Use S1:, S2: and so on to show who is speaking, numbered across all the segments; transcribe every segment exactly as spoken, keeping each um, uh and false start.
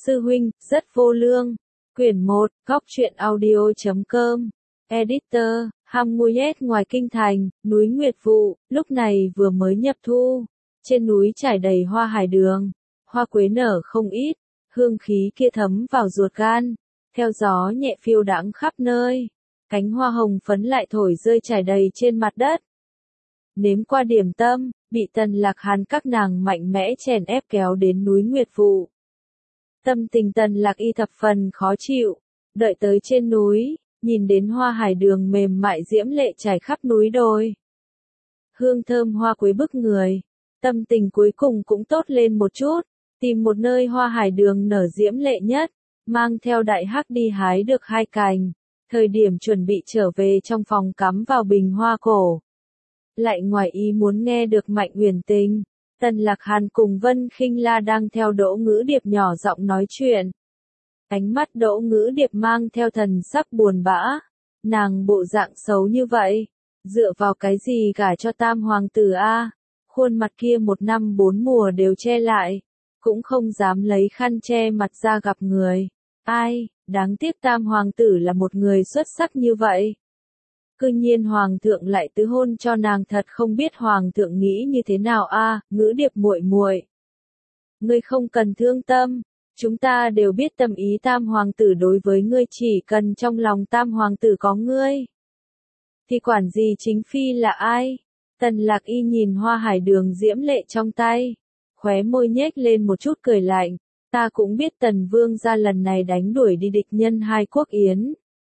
S1: Sư huynh, rất vô lương. Quyển một, góc truyện audio chấm com. Editor, Hamuyet ngoài kinh thành, núi Nguyệt Vụ, lúc này vừa mới nhập thu. Trên núi trải đầy hoa hải đường. Hoa quế nở không ít, hương khí kia thấm vào ruột gan. Theo gió nhẹ phiêu đãng khắp nơi. Cánh hoa hồng phấn lại thổi rơi trải đầy trên mặt đất. Nếm qua điểm tâm, bị Tần Lạc Hàn các nàng mạnh mẽ chèn ép kéo đến núi Nguyệt Vụ. Tâm tình Tần Lạc Y thập phần khó chịu, đợi tới trên núi, nhìn đến hoa hải đường mềm mại diễm lệ trải khắp núi đồi. Hương thơm hoa quế bức người, tâm tình cuối cùng cũng tốt lên một chút, tìm một nơi hoa hải đường nở diễm lệ nhất, mang theo đại hắc đi hái được hai cành, thời điểm chuẩn bị trở về trong phòng cắm vào bình hoa cổ. Lại ngoài ý muốn nghe được Mạnh Uyển Tình, Tần Lạc Hàn cùng Vân Khinh La đang theo Đỗ Ngữ Điệp nhỏ giọng nói chuyện. Ánh mắt Đỗ Ngữ Điệp mang theo thần sắc buồn bã, nàng bộ dạng xấu như vậy, dựa vào cái gì gả cho tam hoàng tử a? Khuôn mặt kia một năm bốn mùa đều che lại, cũng không dám lấy khăn che mặt ra gặp người. Ai, đáng tiếc tam hoàng tử là một người xuất sắc như vậy. Cư nhiên hoàng thượng lại tứ hôn cho nàng, thật không biết hoàng thượng nghĩ như thế nào a, à, Ngữ Điệp muội muội. Ngươi không cần thương tâm, chúng ta đều biết tâm ý tam hoàng tử đối với ngươi, chỉ cần trong lòng tam hoàng tử có ngươi. Thì quản gì chính phi là ai? Tần Lạc Y nhìn hoa hải đường diễm lệ trong tay, khóe môi nhếch lên một chút cười lạnh, ta cũng biết Tần vương gia lần này đánh đuổi đi địch nhân hai quốc Yến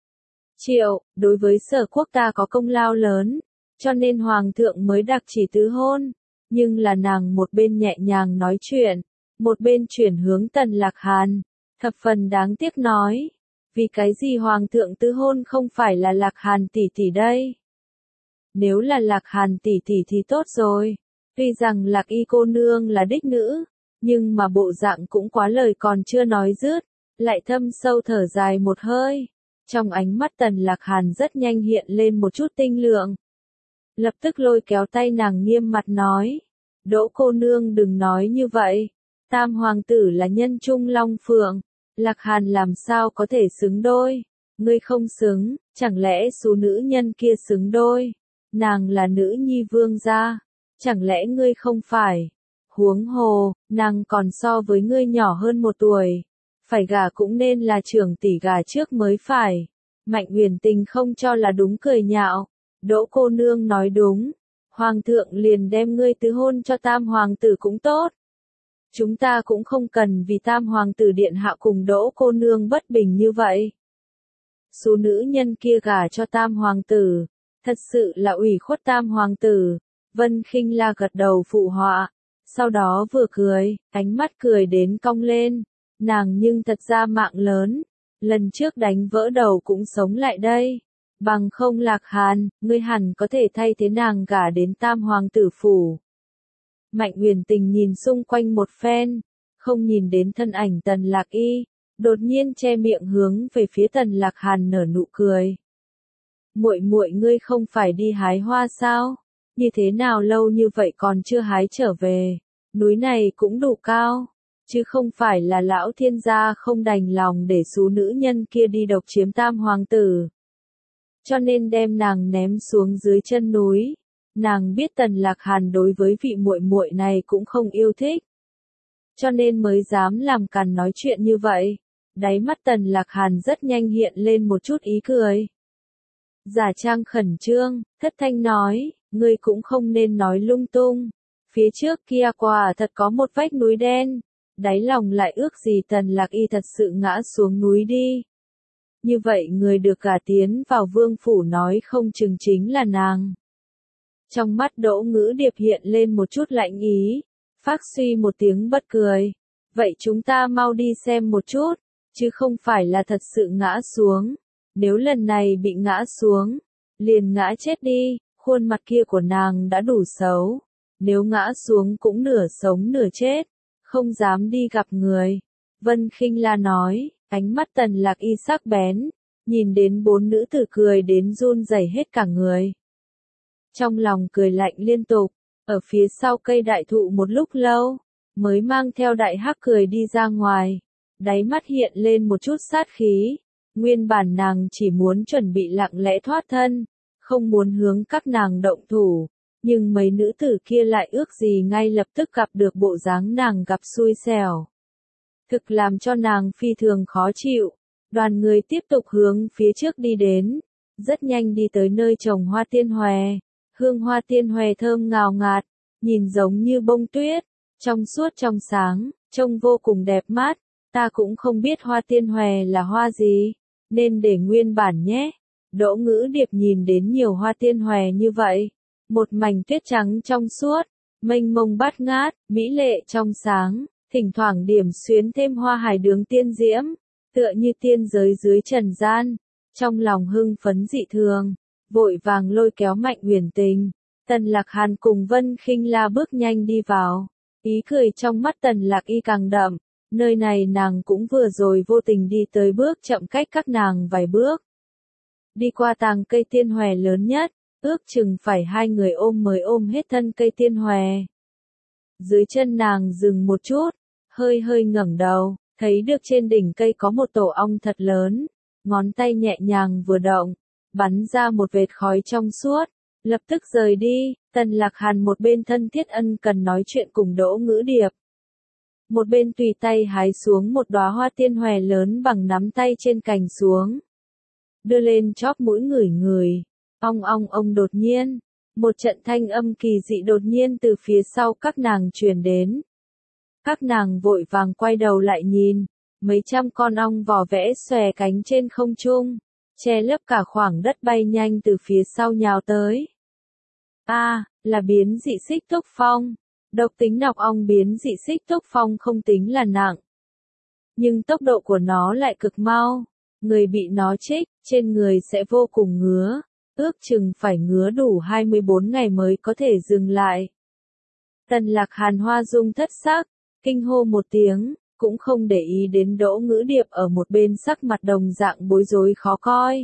S1: Triệu, đối với Sở quốc ta có công lao lớn, cho nên hoàng thượng mới đặc chỉ tứ hôn, nhưng là nàng một bên nhẹ nhàng nói chuyện, một bên chuyển hướng Tần Lạc Hàn, thập phần đáng tiếc nói, vì cái gì hoàng thượng tứ hôn không phải là Lạc Hàn tỷ tỷ đây? Nếu là Lạc Hàn tỷ tỷ thì tốt rồi, tuy rằng Lạc Y cô nương là đích nữ, nhưng mà bộ dạng cũng quá, lời còn chưa nói dứt, lại thâm sâu thở dài một hơi. Trong ánh mắt Tần Lạc Hàn rất nhanh hiện lên một chút tinh lượng. Lập tức lôi kéo tay nàng nghiêm mặt nói, Đỗ cô nương đừng nói như vậy, tam hoàng tử là nhân trung long phượng, Lạc Hàn làm sao có thể xứng đôi, ngươi không xứng, chẳng lẽ số nữ nhân kia xứng đôi, nàng là nữ nhi vương gia, chẳng lẽ ngươi không phải, huống hồ, nàng còn so với ngươi nhỏ hơn một tuổi. Phải gả cũng nên là trưởng tỷ gả trước mới phải. Mạnh Uyển Tình không cho là đúng cười nhạo. Đỗ cô nương nói đúng. Hoàng thượng liền đem ngươi tứ hôn cho tam hoàng tử cũng tốt. Chúng ta cũng không cần vì tam hoàng tử điện hạ cùng Đỗ cô nương bất bình như vậy. Số nữ nhân kia gả cho tam hoàng tử. Thật sự là ủy khuất tam hoàng tử. Vân Khinh La gật đầu phụ họa. Sau đó vừa cười, ánh mắt cười đến cong lên. Nàng nhưng thật ra mạng lớn, lần trước đánh vỡ đầu cũng sống lại đây. Bằng không Lạc Hàn, ngươi hẳn có thể thay thế nàng gả đến tam hoàng tử phủ. Mạnh Uyển Tình nhìn xung quanh một phen, không nhìn đến thân ảnh Tần Lạc Y, đột nhiên che miệng hướng về phía Tần Lạc Hàn nở nụ cười. Muội muội ngươi không phải đi hái hoa sao? Như thế nào lâu như vậy còn chưa hái trở về? Núi này cũng đủ cao. Chứ không phải là lão thiên gia không đành lòng để số nữ nhân kia đi độc chiếm tam hoàng tử. Cho nên đem nàng ném xuống dưới chân núi. Nàng biết Tần Lạc Hàn đối với vị muội muội này cũng không yêu thích. Cho nên mới dám làm càn nói chuyện như vậy. Đáy mắt Tần Lạc Hàn rất nhanh hiện lên một chút ý cười. Giả trang khẩn trương, thất thanh nói, ngươi cũng không nên nói lung tung. Phía trước kia quả thật có một vách núi đen. Đáy lòng lại ước gì Tần Lạc Y thật sự ngã xuống núi đi. Như vậy người được gả tiến vào vương phủ nói không chừng chính là nàng. Trong mắt Đỗ Ngữ Điệp hiện lên một chút lạnh ý, phác suy một tiếng bất cười. Vậy chúng ta mau đi xem một chút, chứ không phải là thật sự ngã xuống. Nếu lần này bị ngã xuống, liền ngã chết đi, khuôn mặt kia của nàng đã đủ xấu. Nếu ngã xuống cũng nửa sống nửa chết. Không dám đi gặp người. Vân Khinh La nói, ánh mắt Tần Lạc Y sắc bén, nhìn đến bốn nữ tử cười đến run rẩy hết cả người. Trong lòng cười lạnh liên tục, ở phía sau cây đại thụ một lúc lâu, mới mang theo đại hắc cười đi ra ngoài. đáy mắt hiện lên một chút sát khí. Nguyên bản nàng chỉ muốn chuẩn bị lặng lẽ thoát thân, không muốn hướng các nàng động thủ, nhưng mấy nữ tử kia lại ước gì ngay lập tức gặp được bộ dáng nàng gặp xui xẻo. Thực làm cho nàng phi thường khó chịu. Đoàn người tiếp tục hướng phía trước đi đến, rất nhanh đi tới nơi trồng hoa tiên hòe. Hương hoa tiên hòe thơm ngào ngạt, nhìn giống như bông tuyết, trong suốt trong sáng, trông vô cùng đẹp mắt. Ta cũng không biết hoa tiên hòe là hoa gì, nên để nguyên bản nhé. Đỗ Ngữ Điệp nhìn đến nhiều hoa tiên hòe như vậy, một mảnh tuyết trắng trong suốt, mênh mông bát ngát, mỹ lệ trong sáng, thỉnh thoảng điểm xuyến thêm hoa hải đường tiên diễm, tựa như tiên giới dưới trần gian. Trong lòng hưng phấn dị thường, vội vàng lôi kéo Mạnh Uyển Tình, Tần Lạc Hàn cùng Vân Khinh La bước nhanh đi vào. Ý cười trong mắt Tần Lạc Y càng đậm, nơi này nàng cũng vừa rồi vô tình đi tới bước chậm cách các nàng vài bước. Đi qua tàng cây tiên hòe lớn nhất, ước chừng phải hai người ôm mới ôm hết thân cây tiên hòe. Dưới chân nàng dừng một chút, hơi hơi ngẩng đầu, thấy được trên đỉnh cây có một tổ ong thật lớn, ngón tay nhẹ nhàng vừa động, bắn ra một vệt khói trong suốt, lập tức rời đi. Tần Lạc Hàn một bên thân thiết ân cần nói chuyện cùng Đỗ Ngữ Điệp, một bên tùy tay hái xuống một đóa hoa tiên hòe lớn bằng nắm tay trên cành xuống, đưa lên chóp mũi ngửi ngửi. Ong ong ong, đột nhiên, một trận thanh âm kỳ dị đột nhiên từ phía sau các nàng truyền đến. Các nàng vội vàng quay đầu lại nhìn, mấy trăm con ong vỏ vẽ xòe cánh trên không trung, che lấp cả khoảng đất bay nhanh từ phía sau nhào tới. A, à, là biến dị xích túc phong. Độc tính nọc ong biến dị xích túc phong không tính là nặng, nhưng tốc độ của nó lại cực mau. Người bị nó chích, trên người sẽ vô cùng ngứa, ước chừng phải ngứa đủ hai mươi bốn ngày mới có thể dừng lại. Tần Lạc Hàn hoa dung thất sắc, kinh hô một tiếng, cũng không để ý đến Đỗ Ngữ Điệp ở một bên sắc mặt đồng dạng bối rối khó coi.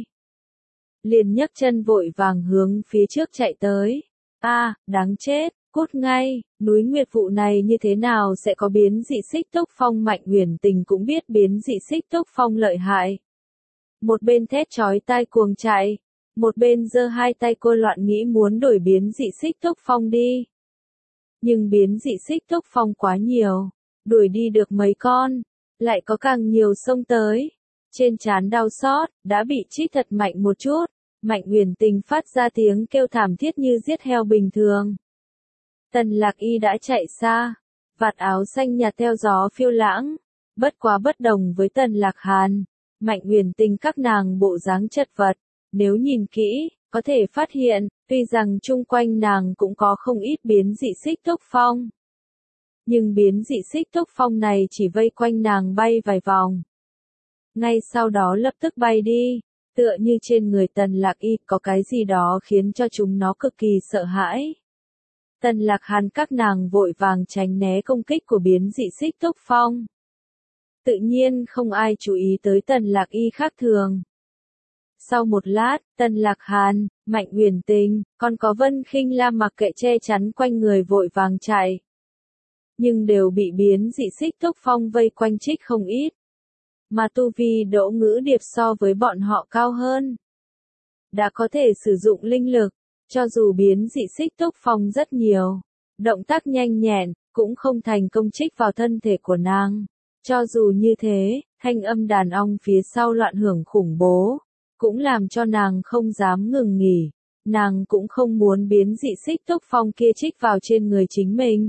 S1: Liền nhấc chân vội vàng hướng phía trước chạy tới. A, à, đáng chết, cút ngay, núi Nguyệt Vụ này như thế nào sẽ có biến dị xích túc phong? Mạnh Uyển Tình cũng biết biến dị xích túc phong lợi hại. Một bên thét chói tai cuồng chạy, một bên giơ hai tay cô loạn nghĩ muốn đổi biến dị xích túc phong đi. Nhưng biến dị xích túc phong quá nhiều, đuổi đi được mấy con, lại có càng nhiều xông tới. Trên trán đau xót, đã bị chích thật mạnh một chút, Mạnh Uyển Tình phát ra tiếng kêu thảm thiết như giết heo bình thường. Tần Lạc Y đã chạy xa, vạt áo xanh nhạt theo gió phiêu lãng, bất quá bất đồng với Tần Lạc Hàn, Mạnh Uyển Tình các nàng bộ dáng chật vật, nếu nhìn kỹ, có thể phát hiện, tuy rằng chung quanh nàng cũng có không ít biến dị xích túc phong. Nhưng biến dị xích túc phong này chỉ vây quanh nàng bay vài vòng. Ngay sau đó lập tức bay đi, tựa như trên người Tần Lạc Y có cái gì đó khiến cho chúng nó cực kỳ sợ hãi. Tần Lạc Hàn các nàng vội vàng tránh né công kích của biến dị xích túc phong. Tự nhiên không ai chú ý tới Tần Lạc Y khác thường. Sau một lát, Tần Lạc Hàn, Mạnh Uyển Tình, còn có Vân Khinh La mặc kệ che chắn quanh người vội vàng chạy. Nhưng đều bị biến dị xích túc phong vây quanh chích không ít. Mà tu vi Đỗ Ngữ Điệp so với bọn họ cao hơn. Đã có thể sử dụng linh lực, cho dù biến dị xích túc phong rất nhiều, động tác nhanh nhẹn, cũng không thành công chích vào thân thể của nàng. Cho dù như thế, thanh âm đàn ong phía sau loạn hưởng khủng bố, cũng làm cho nàng không dám ngừng nghỉ. Nàng cũng không muốn biến dị xích túc phong kia chích vào trên người chính mình.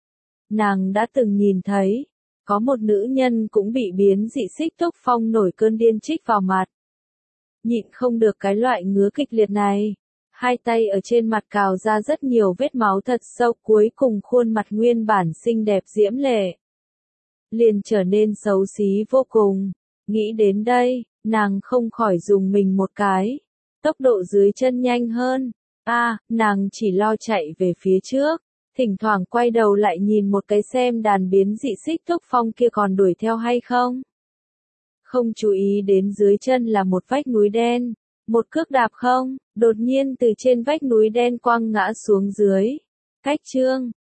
S1: Nàng đã từng nhìn thấy, có một nữ nhân cũng bị biến dị xích túc phong nổi cơn điên chích vào mặt. Nhịn không được cái loại ngứa kịch liệt này. Hai tay ở trên mặt cào ra rất nhiều vết máu thật sâu, cuối cùng khuôn mặt nguyên bản xinh đẹp diễm lệ liền trở nên xấu xí vô cùng. Nghĩ đến đây, nàng không khỏi dùng mình một cái. Tốc độ dưới chân nhanh hơn. A, à, nàng chỉ lo chạy về phía trước, thỉnh thoảng quay đầu lại nhìn một cái xem đàn biến dị xích túc phong kia còn đuổi theo hay không. Không chú ý đến dưới chân là một vách núi đen, một cước đạp không, đột nhiên từ trên vách núi đen quăng ngã xuống dưới. Cách chương